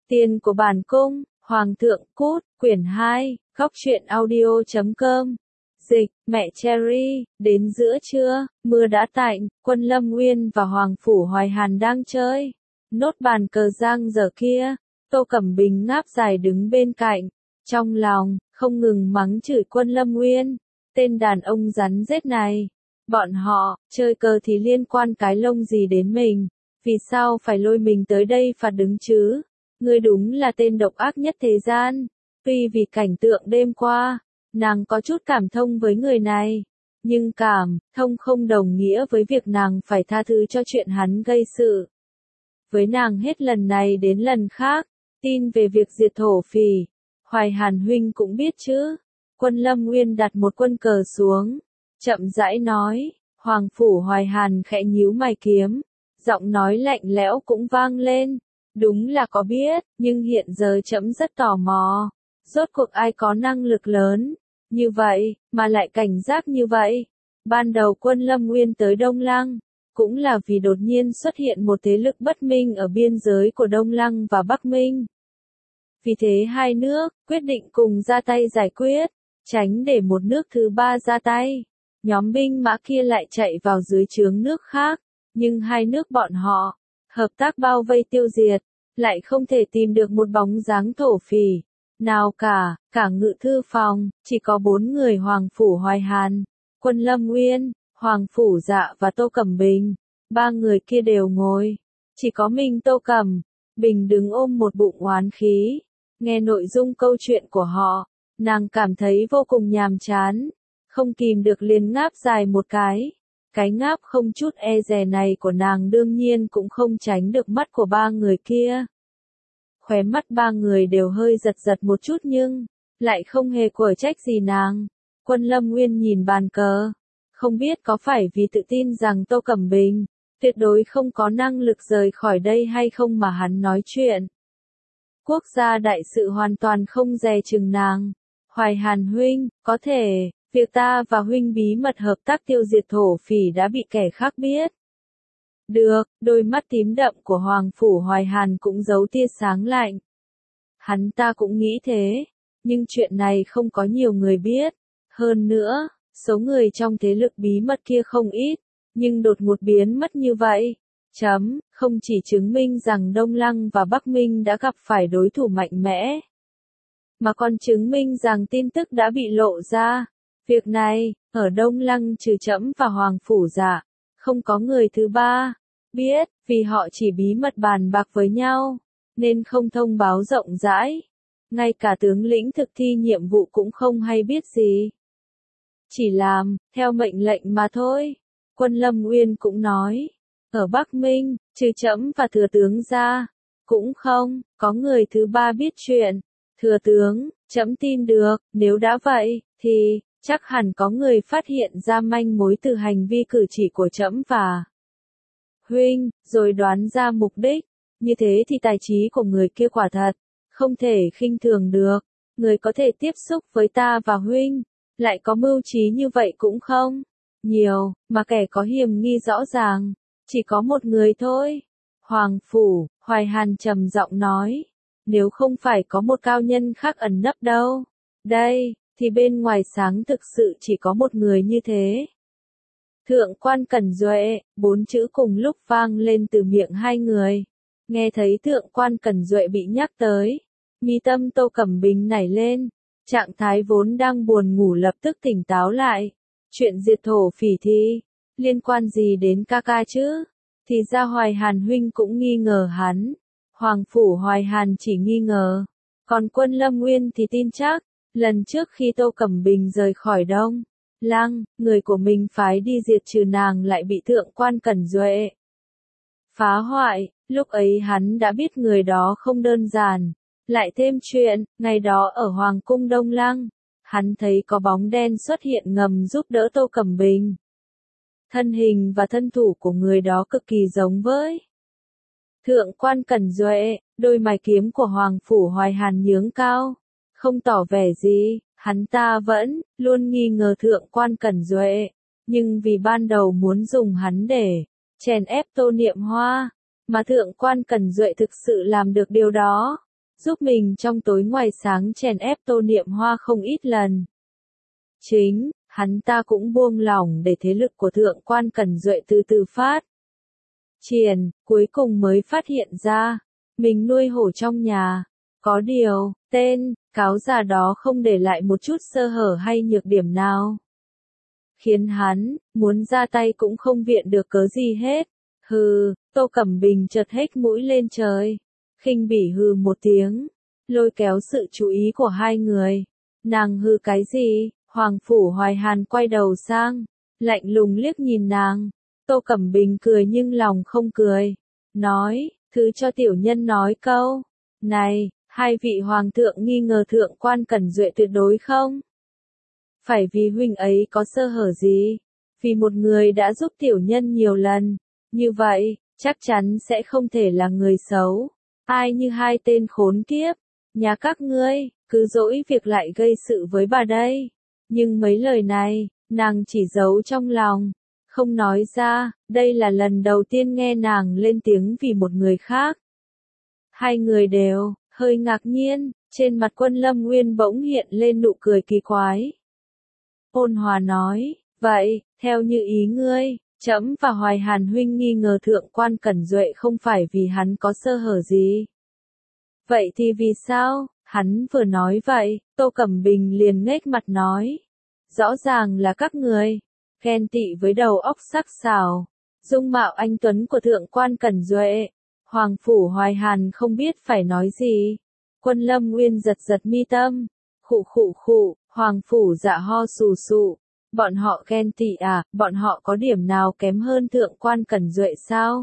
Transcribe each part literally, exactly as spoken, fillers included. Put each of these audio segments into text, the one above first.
Tiền của bản cung, Hoàng thượng cút, quyển hai, góc truyện audio chấm com. Dịch, mẹ Cherry, đến giữa trưa, mưa đã tạnh, Quân Lâm Nguyên và Hoàng Phủ Hoài Hàn đang chơi. Nốt bàn cờ giang giờ kia, Tô Cẩm Bình ngáp dài đứng bên cạnh, trong lòng, không ngừng mắng chửi Quân Lâm Nguyên, tên đàn ông rắn rết này. Bọn họ, chơi cờ thì liên quan cái lông gì đến mình, vì sao phải lôi mình tới đây phạt đứng chứ? Ngươi đúng là tên độc ác nhất thế gian. Tuy vì cảnh tượng đêm qua, nàng có chút cảm thông với người này, nhưng cảm thông không đồng nghĩa với việc nàng phải tha thứ cho chuyện hắn gây sự. Với nàng hết lần này đến lần khác, tin về việc diệt thổ phỉ, Hoài Hàn huynh cũng biết chứ. Quân Lâm Nguyên đặt một quân cờ xuống, chậm rãi nói, Hoàng Phủ Hoài Hàn khẽ nhíu mày kiếm, giọng nói lạnh lẽo cũng vang lên. Đúng là có biết, nhưng hiện giờ trẫm rất tò mò. Rốt cuộc ai có năng lực lớn như vậy, mà lại cảnh giác như vậy? Ban đầu Quân Lâm Nguyên tới Đông Lăng, cũng là vì đột nhiên xuất hiện một thế lực bất minh ở biên giới của Đông Lăng và Bắc Minh. Vì thế hai nước quyết định cùng ra tay giải quyết, tránh để một nước thứ ba ra tay. Nhóm binh mã kia lại chạy vào dưới trướng nước khác, nhưng hai nước bọn họ hợp tác bao vây tiêu diệt, lại không thể tìm được một bóng dáng thổ phỉ nào cả. Cả ngự thư phòng chỉ có bốn người Hoàng Phủ Hoài Hàn, Quân Lâm Nguyên, Hoàng Phủ Dạ và Tô Cẩm Bình. Ba người kia đều ngồi, chỉ có mình Tô Cẩm Bình đứng ôm một bụng oán khí. Nghe nội dung câu chuyện của họ, nàng cảm thấy vô cùng nhàm chán, không kìm được liền ngáp dài một cái. Cái ngáp không chút e dè này của nàng đương nhiên cũng không tránh được mắt của ba người kia. Khóe mắt ba người đều hơi giật giật một chút nhưng lại không hề quở trách gì nàng. Quân Lâm Nguyên nhìn bàn cờ, không biết có phải vì tự tin rằng Tô Cẩm Bình tuyệt đối không có năng lực rời khỏi đây hay không mà hắn nói chuyện. Quốc gia đại sự hoàn toàn không dè chừng nàng. Hoài Hàn huynh, có thể việc ta và huynh bí mật hợp tác tiêu diệt thổ phỉ đã bị kẻ khác biết. Được, đôi mắt tím đậm của Hoàng Phủ Hoài Hàn cũng giấu tia sáng lạnh. Hắn ta cũng nghĩ thế, nhưng chuyện này không có nhiều người biết. Hơn nữa, số người trong thế lực bí mật kia không ít, nhưng đột ngột biến mất như vậy. Chấm, không chỉ chứng minh rằng Đông Lăng và Bắc Minh đã gặp phải đối thủ mạnh mẽ, mà còn chứng minh rằng tin tức đã bị lộ ra. Việc này, ở Đông Lăng trừ trẫm và Hoàng Phủ Dạ, không có người thứ ba biết, vì họ chỉ bí mật bàn bạc với nhau, nên không thông báo rộng rãi. Ngay cả tướng lĩnh thực thi nhiệm vụ cũng không hay biết gì. Chỉ làm theo mệnh lệnh mà thôi. Quân Lâm Nguyên cũng nói, ở Bắc Minh, trừ trẫm và thừa tướng ra, cũng không có người thứ ba biết chuyện. Thừa tướng, trẫm tin được, nếu đã vậy, thì chắc hẳn có người phát hiện ra manh mối từ hành vi cử chỉ của trẫm và huynh, rồi đoán ra mục đích. Như thế thì tài trí của người kia quả thật không thể khinh thường được. Người có thể tiếp xúc với ta và huynh, lại có mưu trí như vậy cũng không nhiều, mà kẻ có hiểm nghi rõ ràng chỉ có một người thôi. Hoàng Phủ Hoài Hàn trầm giọng nói, nếu không phải có một cao nhân khác ẩn nấp đâu đây, thì bên ngoài sáng thực sự chỉ có một người như thế. Thượng quan Cẩn Duệ, bốn chữ cùng lúc vang lên từ miệng hai người. Nghe thấy Thượng quan Cẩn Duệ bị nhắc tới, mi tâm Tô Cẩm Bình nảy lên, trạng thái vốn đang buồn ngủ lập tức tỉnh táo lại. Chuyện diệt thổ phỉ thì liên quan gì đến ca ca chứ? Thì ra Hoài Hàn huynh cũng nghi ngờ hắn. Hoàng Phủ Hoài Hàn chỉ nghi ngờ, còn Quân Lâm Nguyên thì tin chắc. Lần trước khi Tô Cẩm Bình rời khỏi Đông Lăng, người của mình phái đi diệt trừ nàng lại bị Thượng quan Cẩn Duệ phá hoại. Lúc ấy hắn đã biết người đó không đơn giản. Lại thêm chuyện, ngày đó ở Hoàng cung Đông Lăng, hắn thấy có bóng đen xuất hiện ngầm giúp đỡ Tô Cẩm Bình. Thân hình và thân thủ của người đó cực kỳ giống với Thượng quan Cẩn Duệ. Đôi mày kiếm của Hoàng Phủ Hoài Hàn nhướng cao, không tỏ vẻ gì. Hắn ta vẫn luôn nghi ngờ Thượng quan Cẩn Duệ, nhưng vì ban đầu muốn dùng hắn để chèn ép Tô Niệm Hoa, mà Thượng quan Cẩn Duệ thực sự làm được điều đó. giúp mình trong tối ngoài sáng chèn ép Tô Niệm Hoa không ít lần. Chính, hắn ta cũng buông lỏng để thế lực của Thượng quan Cẩn Duệ từ từ phát triển, cuối cùng mới phát hiện ra, mình nuôi hổ trong nhà. Có điều, tên, cáo già đó không để lại một chút sơ hở hay nhược điểm nào. Khiến hắn, muốn ra tay cũng không viện được cớ gì hết. Hừ, Tô Cẩm Bình chợt hếch mũi lên trời. Khinh bỉ hừ một tiếng, lôi kéo sự chú ý của hai người. Nàng hừ cái gì? Hoàng Phủ Hoài Hàn quay đầu sang, lạnh lùng liếc nhìn nàng. Tô Cẩm Bình cười nhưng lòng không cười. Nói, thứ cho tiểu nhân nói câu. Này, hai vị hoàng thượng nghi ngờ Thượng quan Cẩn Duệ tuyệt đối không? Phải vì huynh ấy có sơ hở gì? Vì một người đã giúp tiểu nhân nhiều lần. Như vậy, chắc chắn sẽ không thể là người xấu. Ai như hai tên khốn kiếp. Nhà các ngươi, cứ dỗi việc lại gây sự với bà đây. Nhưng mấy lời này, nàng chỉ giấu trong lòng. Không nói ra, đây là lần đầu tiên nghe nàng lên tiếng vì một người khác. Hai người đều, hơi ngạc nhiên, trên mặt Quân Lâm Nguyên bỗng hiện lên nụ cười kỳ quái. Ôn hòa nói, vậy, theo như ý ngươi, trẫm và Hoài Hàn huynh nghi ngờ Thượng quan Cẩn Duệ không phải vì hắn có sơ hở gì. Vậy thì vì sao? Hắn vừa nói vậy, Tô Cẩm Bình liền nghếch mặt nói. Rõ ràng là các người, ghen tị với đầu óc sắc sảo, dung mạo anh tuấn của Thượng quan Cẩn Duệ. Hoàng Phủ Hoài Hàn không biết phải nói gì. Quân Lâm Nguyên giật giật mi tâm. Khụ khụ khụ, Hoàng Phủ Dạ ho sù sụ. Bọn họ ghen tị à, bọn họ có điểm nào kém hơn Thượng quan Cẩn Duệ sao?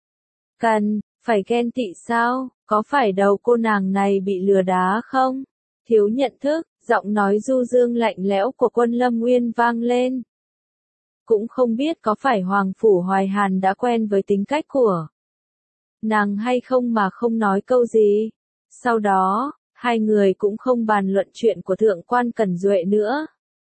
Cần, phải ghen tị sao? Có phải đầu cô nàng này bị lừa đá không? Thiếu nhận thức, giọng nói du dương lạnh lẽo của Quân Lâm Nguyên vang lên. Cũng không biết có phải Hoàng Phủ Hoài Hàn đã quen với tính cách của nàng hay không mà không nói câu gì. Sau đó, hai người cũng không bàn luận chuyện của Thượng quan Cẩn Duệ nữa.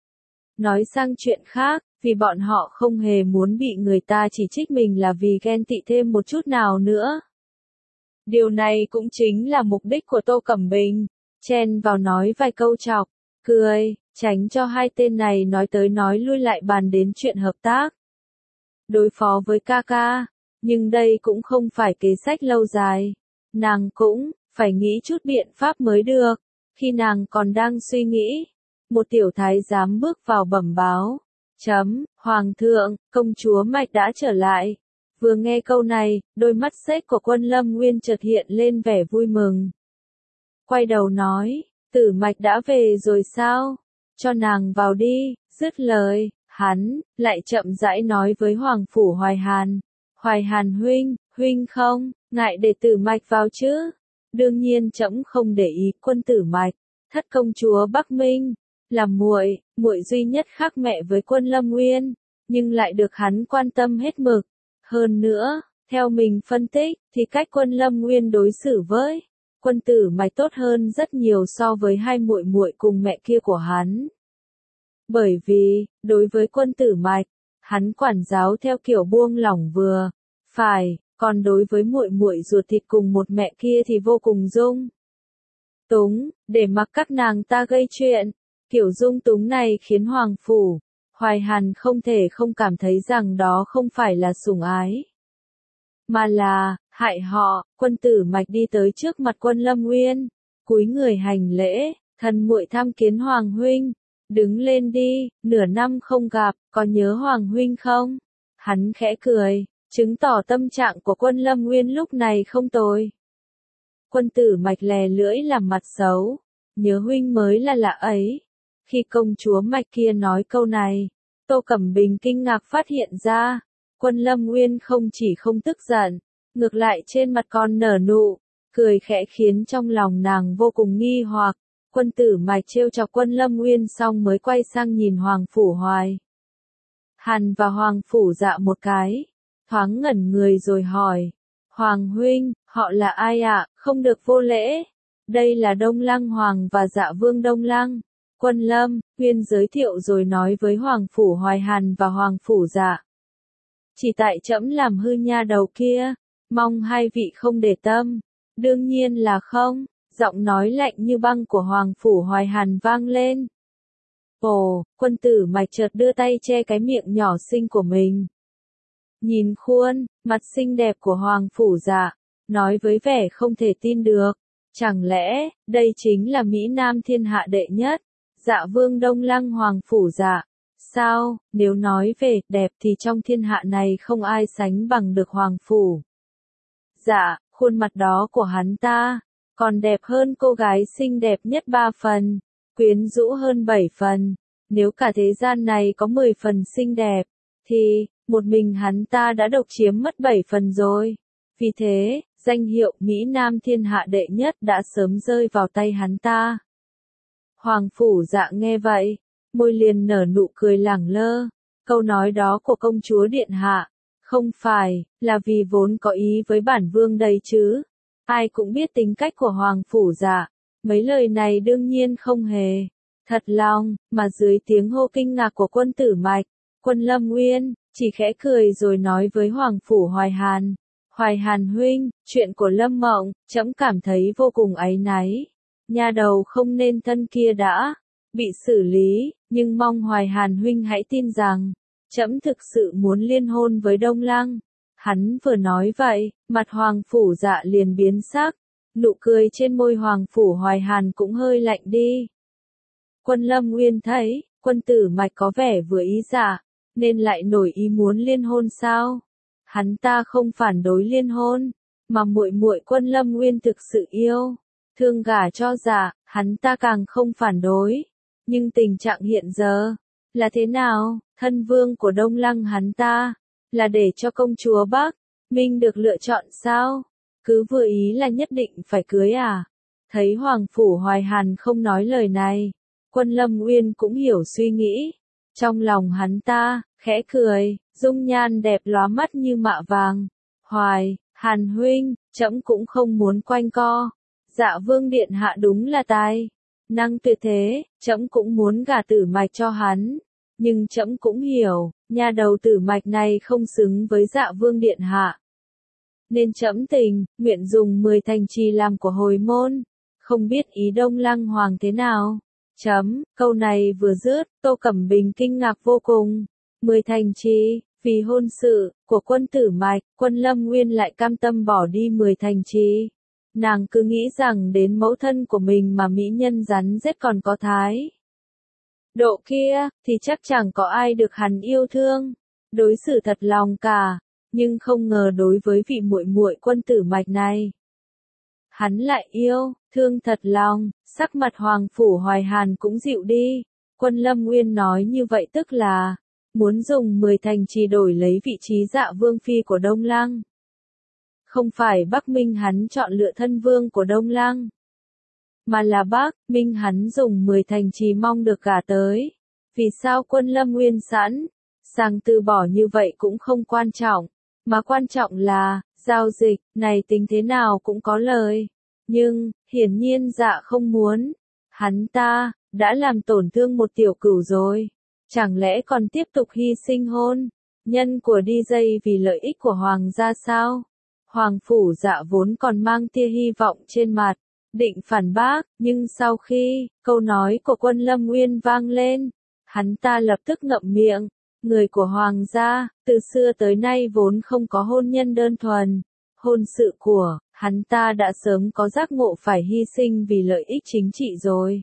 Nói sang chuyện khác, vì bọn họ không hề muốn bị người ta chỉ trích mình là vì ghen tị thêm một chút nào nữa. Điều này cũng chính là mục đích của Tô Cẩm Bình, chen vào nói vài câu chọc, cười, tránh cho hai tên này nói tới nói lui lại bàn đến chuyện hợp tác. Đối phó với ca ca, nhưng đây cũng không phải kế sách lâu dài. Nàng cũng phải nghĩ chút biện pháp mới được. Khi nàng còn đang suy nghĩ, một tiểu thái giám bước vào bẩm báo. Chấm, Hoàng thượng, công chúa Mạch đã trở lại. Vừa nghe câu này, đôi mắt xếch của Quân Lâm Nguyên chợt hiện lên vẻ vui mừng. Quay đầu nói, Tử Mạch đã về rồi sao? Cho nàng vào đi. Dứt lời, hắn lại chậm rãi nói với Hoàng Phủ Hoài Hàn. Hoài Hàn huynh, huynh không ngại để Tử Mạch vào chứ? Đương nhiên trẫm không để ý. Quân Tử Mạch, thất công chúa Bắc Minh, là muội, muội duy nhất khác mẹ với Quân Lâm Nguyên, nhưng lại được hắn quan tâm hết mực. Hơn nữa, theo mình phân tích, thì cách Quân Lâm Nguyên đối xử với Quân Tử Mạch tốt hơn rất nhiều so với hai muội muội cùng mẹ kia của hắn. Bởi vì, đối với Quân Tử Mạch, hắn quản giáo theo kiểu buông lỏng vừa phải, còn đối với muội muội ruột thịt cùng một mẹ kia thì vô cùng dung túng, để mặc các nàng ta gây chuyện. Kiểu dung túng này khiến Hoàng Phủ Hoài Hàn không thể không cảm thấy rằng đó không phải là sủng ái, mà là hại họ. Quân Tử Mạch đi tới trước mặt Quân Lâm Nguyên, cúi người hành lễ, thần muội tham kiến Hoàng huynh. Đứng lên đi, nửa năm không gặp, có nhớ Hoàng huynh không? Hắn khẽ cười, chứng tỏ tâm trạng của Quân Lâm Nguyên lúc này không tồi. Quân Tử Mạch lè lưỡi làm mặt xấu, nhớ huynh mới là lạ ấy. Khi công chúa Mạch kia nói câu này, Tô Cẩm Bình kinh ngạc phát hiện ra, Quân Lâm Nguyên không chỉ không tức giận, ngược lại trên mặt còn nở nụ cười khẽ khiến trong lòng nàng vô cùng nghi hoặc. Quân Tử Mạch trêu chọc Quân Lâm Nguyên xong mới quay sang nhìn Hoàng Phủ Hoài Hàn và Hoàng Phủ Dạ một cái, thoáng ngẩn người rồi hỏi, Hoàng huynh, họ là ai ạ? Không được vô lễ. Đây là Đông Lăng Hoàng và Dạ Vương Đông Lăng. Quân Lâm Nguyên giới thiệu rồi nói với Hoàng Phủ Hoài Hàn và Hoàng Phủ Dạ. Chỉ tại trẫm làm hư nha đầu kia, mong hai vị không để tâm. Đương nhiên là không. Giọng nói lạnh như băng của Hoàng Phủ Hoài Hàn vang lên. Ồ, quân tử Mạch chợt đưa tay che cái miệng nhỏ xinh của mình. Nhìn khuôn, mặt xinh đẹp của Hoàng Phủ Dạ, nói với vẻ không thể tin được. Chẳng lẽ, đây chính là Mỹ Nam thiên hạ đệ nhất, Dạ Vương Đông Lăng Hoàng Phủ Dạ? Sao, nếu nói về đẹp thì trong thiên hạ này không ai sánh bằng được Hoàng Phủ Dạ, khuôn mặt đó của hắn ta, còn đẹp hơn cô gái xinh đẹp nhất ba phần, quyến rũ hơn bảy phần. Nếu cả thế gian này có mười phần xinh đẹp, thì, một mình hắn ta đã độc chiếm mất bảy phần rồi. Vì thế, danh hiệu Mỹ Nam thiên hạ đệ nhất đã sớm rơi vào tay hắn ta. Hoàng Phủ Dạ nghe vậy, môi liền nở nụ cười lẳng lơ. Câu nói đó của công chúa điện hạ, không phải là vì vốn có ý với bản vương đây chứ? Ai cũng biết tính cách của Hoàng Phủ Dạ, mấy lời này đương nhiên không hề thật lòng, mà dưới tiếng hô kinh ngạc của quân tử Mạch, Quân Lâm Nguyên chỉ khẽ cười rồi nói với Hoàng Phủ Hoài Hàn. Hoài Hàn huynh, chuyện của Lâm Mộng, trẫm cảm thấy vô cùng áy náy. Nha đầu không nên thân kia đã bị xử lý, nhưng mong Hoài Hàn huynh hãy tin rằng, trẫm thực sự muốn liên hôn với Đông Lăng. Hắn vừa nói vậy, mặt Hoàng Phủ Dạ liền biến sắc, nụ cười trên môi Hoàng Phủ Hoài Hàn cũng hơi lạnh đi. Quân Lâm Nguyên thấy, quân tử Mạch có vẻ vừa ý dạ, nên lại nổi ý muốn liên hôn sao? Hắn ta không phản đối liên hôn, mà muội muội Quân Lâm Nguyên thực sự yêu, thương gả cho dạ, hắn ta càng không phản đối. Nhưng tình trạng hiện giờ là thế nào? Thân vương của Đông Lăng hắn ta là để cho công chúa Bắc Minh được lựa chọn sao? Cứ vừa ý là nhất định phải cưới à? Thấy Hoàng Phủ Hoài Hàn không nói lời này, Quân Lâm Nguyên cũng hiểu suy nghĩ. Trong lòng hắn ta, khẽ cười, dung nhan đẹp lóa mắt như mạ vàng. Hoài, Hàn huynh, trẫm cũng không muốn quanh co. Dạ Vương điện hạ đúng là tài năng tuyệt thế, trẫm cũng muốn gả Tử Mạch cho hắn. Nhưng trẫm cũng hiểu, nha đầu Tử Mạch này không xứng với Dạ Vương điện hạ. Nên trẫm tình, nguyện dùng mười thành trì làm của hồi môn. Không biết ý Đông Lăng Hoàng thế nào? Chấm, câu này vừa dứt, Tô Cẩm Bình kinh ngạc vô cùng. Mười thành trì, vì hôn sự của quân Tử Mạch, Quân Lâm Nguyên lại cam tâm bỏ đi mười thành trì. Nàng cứ nghĩ rằng đến mẫu thân của mình mà mỹ nhân rắn rết còn có thái độ kia, thì chắc chẳng có ai được hắn yêu thương, đối xử thật lòng cả. Nhưng không ngờ đối với vị muội muội quân Tử Mạch này, hắn lại yêu, thương thật lòng. Sắc mặt Hoàng Phủ Hoài Hàn cũng dịu đi. Quân Lâm Nguyên nói như vậy tức là muốn dùng mười thành trì đổi lấy vị trí Dạ Vương phi của Đông Lăng. Không phải Bắc Minh hắn chọn lựa thân vương của Đông Lăng, mà là Bắc Minh hắn dùng mười thành trì mong được gả tới. Vì sao Quân Lâm Nguyên sẵn sàng từ bỏ như vậy cũng không quan trọng, mà quan trọng là giao dịch này tính thế nào cũng có lời. Nhưng, hiển nhiên Dạ không muốn. Hắn ta đã làm tổn thương một tiểu cửu rồi, chẳng lẽ còn tiếp tục hy sinh hôn nhân của đi dây vì lợi ích của hoàng gia sao? Hoàng Phủ Dạ vốn còn mang tia hy vọng trên mặt, định phản bác, nhưng sau khi câu nói của Quân Lâm Nguyên vang lên, hắn ta lập tức ngậm miệng. Người của hoàng gia, từ xưa tới nay vốn không có hôn nhân đơn thuần. Hôn sự của hắn ta đã sớm có giác ngộ phải hy sinh vì lợi ích chính trị rồi.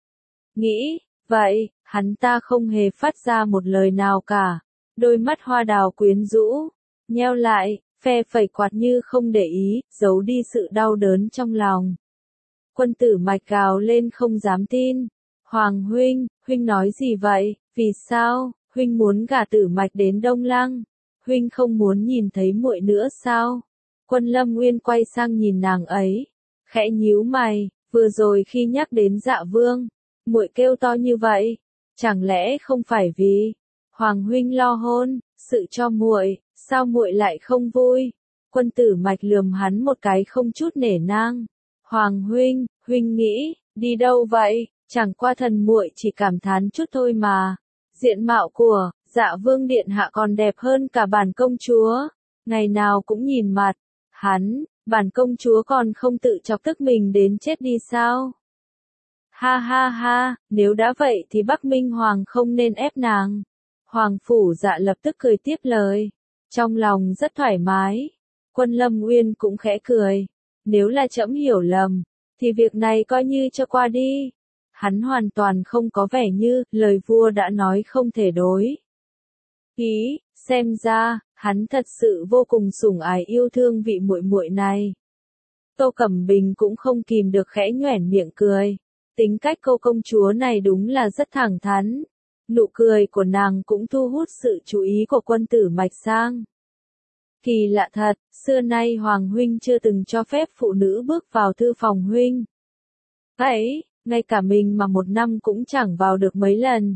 Nghĩ vậy, hắn ta không hề phát ra một lời nào cả. Đôi mắt hoa đào quyến rũ nheo lại, phe phẩy quạt như không để ý, giấu đi sự đau đớn trong lòng. Quân Tử Mạch gào lên không dám tin. Hoàng huynh, huynh nói gì vậy? Vì sao huynh muốn gả Tử Mạch đến Đông Lăng? Huynh không muốn nhìn thấy muội nữa sao? Quân Lâm Nguyên quay sang nhìn nàng ấy, khẽ nhíu mày. Vừa rồi khi nhắc đến Dạ Vương, muội kêu to như vậy, chẳng lẽ không phải vì Hoàng huynh lo hôn sự cho muội, sao muội lại không vui? Quân Tử Mạch lườm hắn một cái không chút nể nang. Hoàng huynh, huynh nghĩ đi đâu vậy? Chẳng qua thần muội chỉ cảm thán chút thôi mà. Diện mạo của Dạ Vương điện hạ còn đẹp hơn cả bản công chúa, ngày nào cũng nhìn mặt hắn, bản công chúa còn không tự chọc tức mình đến chết đi sao? Ha ha ha, nếu đã vậy thì Bắc Minh Hoàng không nên ép nàng. Hoàng phủ dạ lập tức cười tiếp lời. Trong lòng rất thoải mái. Quân Lâm Uyên cũng khẽ cười. Nếu là trẫm hiểu lầm, thì việc này coi như cho qua đi. Hắn hoàn toàn không có vẻ như lời vua đã nói không thể đối. Ý, xem ra, hắn thật sự vô cùng sủng ái yêu thương vị muội muội này. Tô Cẩm Bình cũng không kìm được khẽ nhoẻn miệng cười. Tính cách cô công chúa này đúng là rất thẳng thắn. Nụ cười của nàng cũng thu hút sự chú ý của quân tử Mạch Sang. Kỳ lạ thật, xưa nay Hoàng huynh chưa từng cho phép phụ nữ bước vào thư phòng huynh. Ấy, ngay cả mình mà một năm cũng chẳng vào được mấy lần.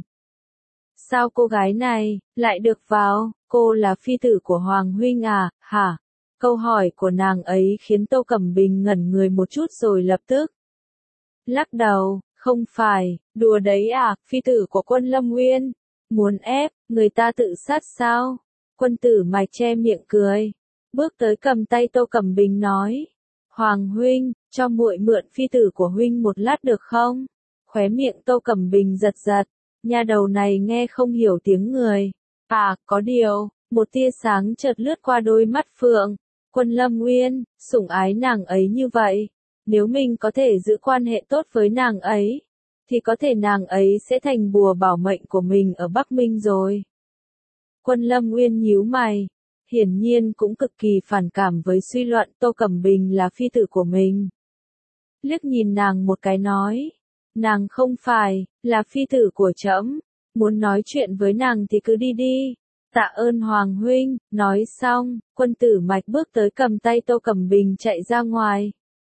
Sao cô gái này lại được vào? Cô là phi tử của Hoàng huynh à, hả? Câu hỏi của nàng ấy khiến Tô Cẩm Bình ngẩn người một chút rồi lập tức lắc đầu, không phải, đùa đấy à, phi tử của quân Lâm Uyên. Muốn ép người ta tự sát sao? Quân tử Mạch che miệng cười, bước tới cầm tay Tô Cẩm Bình nói. Hoàng huynh, cho muội mượn phi tử của huynh một lát được không? Khóe miệng Tô Cẩm Bình giật giật, nha đầu này nghe không hiểu tiếng người. À, có điều, một tia sáng chợt lướt qua đôi mắt phượng. Quân Lâm Uyên, sủng ái nàng ấy như vậy. Nếu mình có thể giữ quan hệ tốt với nàng ấy, thì có thể nàng ấy sẽ thành bùa bảo mệnh của mình ở Bắc Minh rồi. Quân Lâm Uyên nhíu mày, hiển nhiên cũng cực kỳ phản cảm với suy luận Tô Cẩm Bình là phi tử của mình. Liếc nhìn nàng một cái nói, nàng không phải là phi tử của trẫm, muốn nói chuyện với nàng thì cứ đi đi. Tạ ơn Hoàng huynh, nói xong, quân tử Mạch bước tới cầm tay Tô Cẩm Bình chạy ra ngoài.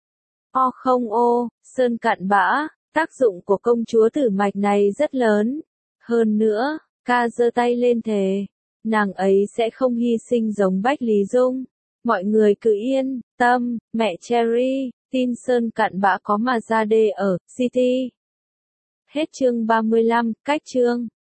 O không ô, sơn cạn bã, tác dụng của công chúa Tử Mạch này rất lớn. Hơn nữa, ca giơ tay lên thề, nàng ấy sẽ không hy sinh giống Bách Lý Dung. Mọi người cứ yên tâm, mẹ Cherry, tin sơn cạn bã có mà ra đê ở City. Hết chương ba mươi lăm, cách chương.